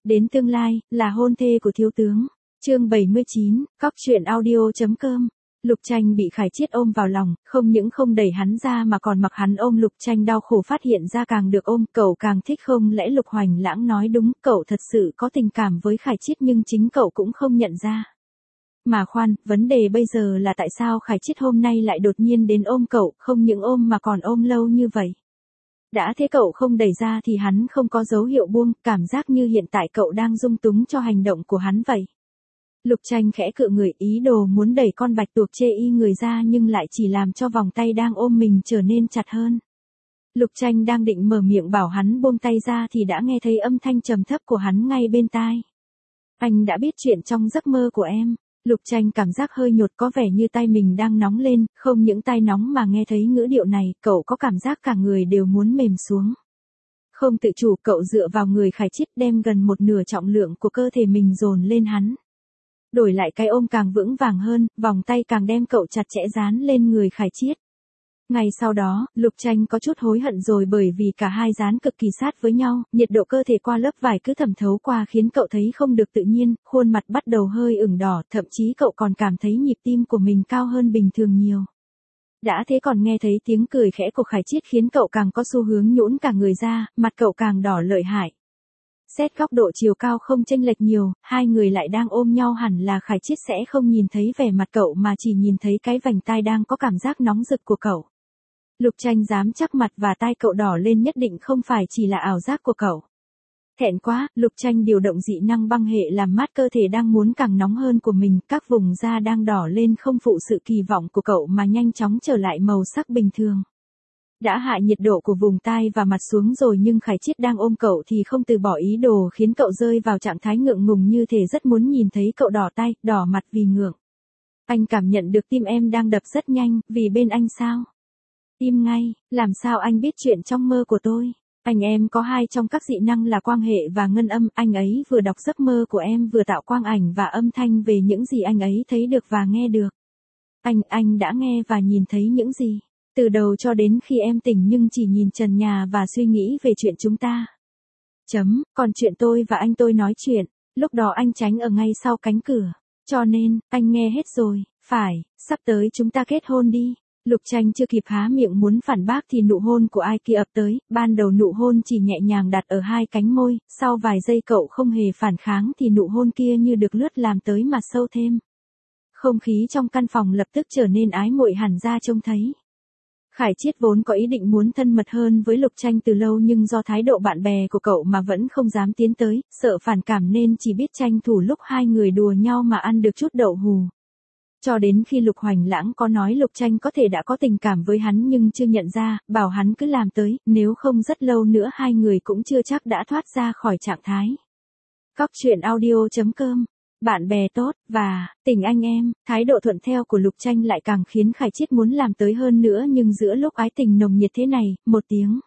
Đến tương lai, là hôn thê của thiếu tướng. Chương 79, Cóc truyện audio.com. Lục Tranh bị Khải Chiết ôm vào lòng, không những không đẩy hắn ra mà còn mặc hắn ôm. Lục Tranh đau khổ phát hiện ra càng được ôm, cậu càng thích. Không lẽ Lục Hoành Lãng nói đúng, cậu thật sự có tình cảm với Khải Chiết nhưng chính cậu cũng không nhận ra. Mà khoan, vấn đề bây giờ là tại sao Khải Chiết hôm nay lại đột nhiên đến ôm cậu, không những ôm mà còn ôm lâu như vậy. Đã thế cậu không đẩy ra thì hắn không có dấu hiệu buông, cảm giác như hiện tại cậu đang dung túng cho hành động của hắn vậy. Lục Tranh khẽ cự người, ý đồ muốn đẩy con bạch tuộc chê y người ra nhưng lại chỉ làm cho vòng tay đang ôm mình trở nên chặt hơn. Lục Tranh đang định mở miệng bảo hắn buông tay ra thì đã nghe thấy âm thanh trầm thấp của hắn ngay bên tai. Anh đã biết chuyện trong giấc mơ của em. Lục Tranh cảm giác hơi nhột, có vẻ như tay mình đang nóng lên, không những tai nóng mà nghe thấy ngữ điệu này, cậu có cảm giác cả người đều muốn mềm xuống. Không tự chủ cậu dựa vào người Khải Chiết đem gần một nửa trọng lượng của cơ thể mình dồn lên hắn. Đổi lại cái ôm càng vững vàng hơn, vòng tay càng đem cậu chặt chẽ dán lên người Khải Chiết. Ngày sau đó, Lục Tranh có chút hối hận rồi bởi vì cả hai dán cực kỳ sát với nhau, nhiệt độ cơ thể qua lớp vải cứ thẩm thấu qua khiến cậu thấy không được tự nhiên, khuôn mặt bắt đầu hơi ửng đỏ, thậm chí cậu còn cảm thấy nhịp tim của mình cao hơn bình thường nhiều. Đã thế còn nghe thấy tiếng cười khẽ của Khải Chiết khiến cậu càng có xu hướng nhũn cả người ra, mặt cậu càng đỏ lợi hại. Xét góc độ chiều cao không chênh lệch nhiều, hai người lại đang ôm nhau, hẳn là Khải Chiết sẽ không nhìn thấy vẻ mặt cậu mà chỉ nhìn thấy cái vành tai đang có cảm giác nóng rực của cậu. Lục Tranh dám chắc mặt và tai cậu đỏ lên nhất định không phải chỉ là ảo giác của cậu. Thẹn quá, Lục Tranh điều động dị năng băng hệ làm mát cơ thể đang muốn càng nóng hơn của mình, các vùng da đang đỏ lên không phụ sự kỳ vọng của cậu mà nhanh chóng trở lại màu sắc bình thường. Đã hạ nhiệt độ của vùng tai và mặt xuống rồi nhưng Khải Chiết đang ôm cậu thì không từ bỏ ý đồ khiến cậu rơi vào trạng thái ngượng ngùng như thể rất muốn nhìn thấy cậu đỏ tay, đỏ mặt vì ngượng. Anh cảm nhận được tim em đang đập rất nhanh, vì bên anh sao? Im ngay, làm sao anh biết chuyện trong mơ của tôi? Anh em có hai trong các dị năng là quang hệ và ngân âm, anh ấy vừa đọc giấc mơ của em vừa tạo quang ảnh và âm thanh về những gì anh ấy thấy được và nghe được. Anh đã nghe và nhìn thấy những gì? Từ đầu cho đến khi em tỉnh nhưng chỉ nhìn trần nhà và suy nghĩ về chuyện chúng ta. Còn chuyện tôi và anh tôi nói chuyện, lúc đó anh tránh ở ngay sau cánh cửa. Cho nên, anh nghe hết rồi, phải, sắp tới chúng ta kết hôn đi. Lục Tranh chưa kịp há miệng muốn phản bác thì nụ hôn của ai kia ập tới, ban đầu nụ hôn chỉ nhẹ nhàng đặt ở hai cánh môi, sau vài giây cậu không hề phản kháng thì nụ hôn kia như được lướt làm tới mà sâu thêm. Không khí trong căn phòng lập tức trở nên ái muội hẳn ra trông thấy. Khải Chiết vốn có ý định muốn thân mật hơn với Lục Tranh từ lâu nhưng do thái độ bạn bè của cậu mà vẫn không dám tiến tới, sợ phản cảm nên chỉ biết tranh thủ lúc hai người đùa nhau mà ăn được chút đậu hù. Cho đến khi Lục Hoành Lãng có nói Lục Tranh có thể đã có tình cảm với hắn nhưng chưa nhận ra, bảo hắn cứ làm tới, nếu không rất lâu nữa hai người cũng chưa chắc đã thoát ra khỏi trạng thái. Cóc truyện audio.com. Bạn bè tốt, và, tình anh em, thái độ thuận theo của Lục Tranh lại càng khiến Khải Chiết muốn làm tới hơn nữa nhưng giữa lúc ái tình nồng nhiệt thế này, một tiếng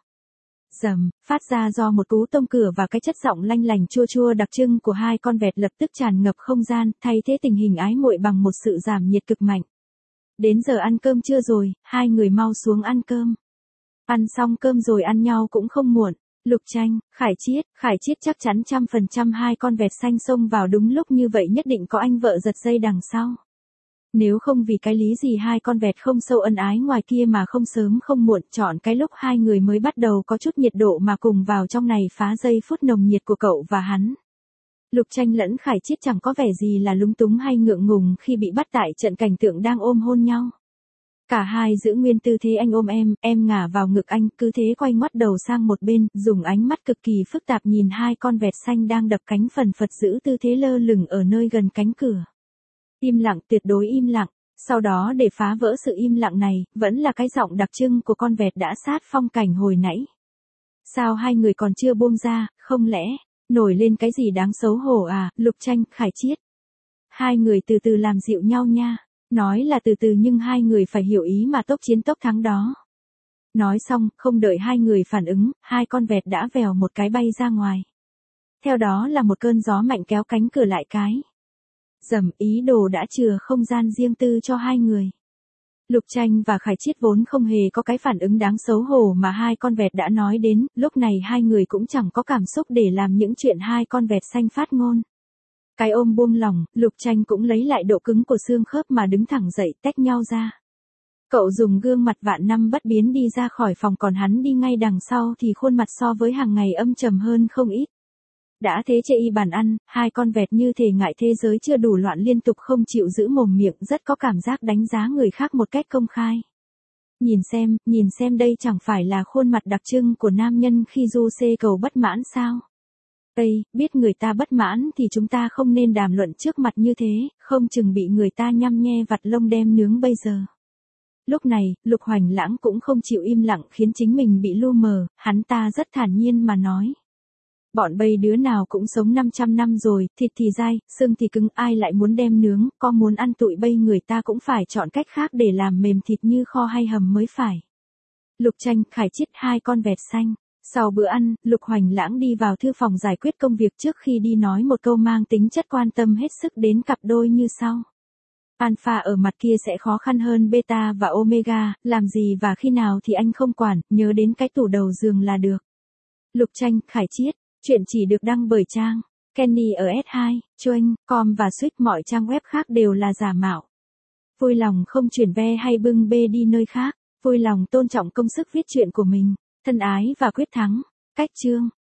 rầm, phát ra do một cú tông cửa và cái chất giọng lanh lành chua chua đặc trưng của hai con vẹt lập tức tràn ngập không gian, thay thế tình hình ái muội bằng một sự giảm nhiệt cực mạnh. Đến giờ ăn cơm chưa rồi, hai người mau xuống ăn cơm. Ăn xong cơm rồi ăn nhau cũng không muộn. Lục Tranh, Khải Chiết chắc chắn 100% hai con vẹt xanh xông vào đúng lúc như vậy nhất định có anh vợ giật dây đằng sau. Nếu không vì cái lý gì hai con vẹt không sâu ân ái ngoài kia mà không sớm không muộn chọn cái lúc hai người mới bắt đầu có chút nhiệt độ mà cùng vào trong này phá giây phút nồng nhiệt của cậu và hắn. Lục Tranh lẫn Khải Chiết chẳng có vẻ gì là lúng túng hay ngượng ngùng khi bị bắt tại trận cảnh tượng đang ôm hôn nhau. Cả hai giữ nguyên tư thế anh ôm em ngả vào ngực anh, cứ thế quay ngoắt đầu sang một bên, dùng ánh mắt cực kỳ phức tạp nhìn hai con vẹt xanh đang đập cánh phần phật giữ tư thế lơ lửng ở nơi gần cánh cửa. Im lặng, tuyệt đối im lặng. Sau đó để phá vỡ sự im lặng này, vẫn là cái giọng đặc trưng của con vẹt đã sát phong cảnh hồi nãy. Sao hai người còn chưa buông ra, không lẽ, nổi lên cái gì đáng xấu hổ à, Lục Tranh, Khải Chiết. Hai người từ từ làm dịu nhau nha. Nói là từ từ nhưng hai người phải hiểu ý mà tốc chiến tốc thắng đó. Nói xong, không đợi hai người phản ứng, hai con vẹt đã vèo một cái bay ra ngoài. Theo đó là một cơn gió mạnh kéo cánh cửa lại cái. Dầm, ý đồ đã chừa không gian riêng tư cho hai người. Lục Tranh và Khải Chiết vốn không hề có cái phản ứng đáng xấu hổ mà hai con vẹt đã nói đến, lúc này hai người cũng chẳng có cảm xúc để làm những chuyện hai con vẹt xanh phát ngôn. Cái ôm buông lỏng, Lục Tranh cũng lấy lại độ cứng của xương khớp mà đứng thẳng dậy tách nhau ra. Cậu dùng gương mặt vạn năm bất biến đi ra khỏi phòng, còn hắn đi ngay đằng sau thì khuôn mặt so với hàng ngày âm trầm hơn không ít. Đã thế chê y bàn ăn, hai con vẹt như thể ngại thế giới chưa đủ loạn liên tục không chịu giữ mồm miệng, rất có cảm giác đánh giá người khác một cách công khai. Nhìn xem đây chẳng phải là khuôn mặt đặc trưng của nam nhân khi du xê cầu bất mãn sao? Ây, biết người ta bất mãn thì chúng ta không nên đàm luận trước mặt như thế, không chừng bị người ta nhăm nhe vặt lông đem nướng bây giờ. Lúc này, Lục Hoành Lãng cũng không chịu im lặng khiến chính mình bị lu mờ, hắn ta rất thản nhiên mà nói. Bọn bây đứa nào cũng sống 500 năm rồi, thịt thì dai, xương thì cứng, ai lại muốn đem nướng, có muốn ăn tụi bây người ta cũng phải chọn cách khác để làm mềm thịt như kho hay hầm mới phải. Lục Tranh, Khải Chiết, hai con vẹt xanh. Sau bữa ăn, Lục Hoành Lãng đi vào thư phòng giải quyết công việc trước khi đi nói một câu mang tính chất quan tâm hết sức đến cặp đôi như sau. Alpha ở mặt kia sẽ khó khăn hơn beta và omega, làm gì và khi nào thì anh không quản, nhớ đến cái tủ đầu giường là được. Lục Tranh, Khải Chiết, chuyện chỉ được đăng bởi trang Kenny ở S2, Choeng.com và Switch, mọi trang web khác đều là giả mạo. Vui lòng không chuyển ve hay bưng bê đi nơi khác, vui lòng tôn trọng công sức viết truyện của mình. Thân ái và quyết thắng. Cách chương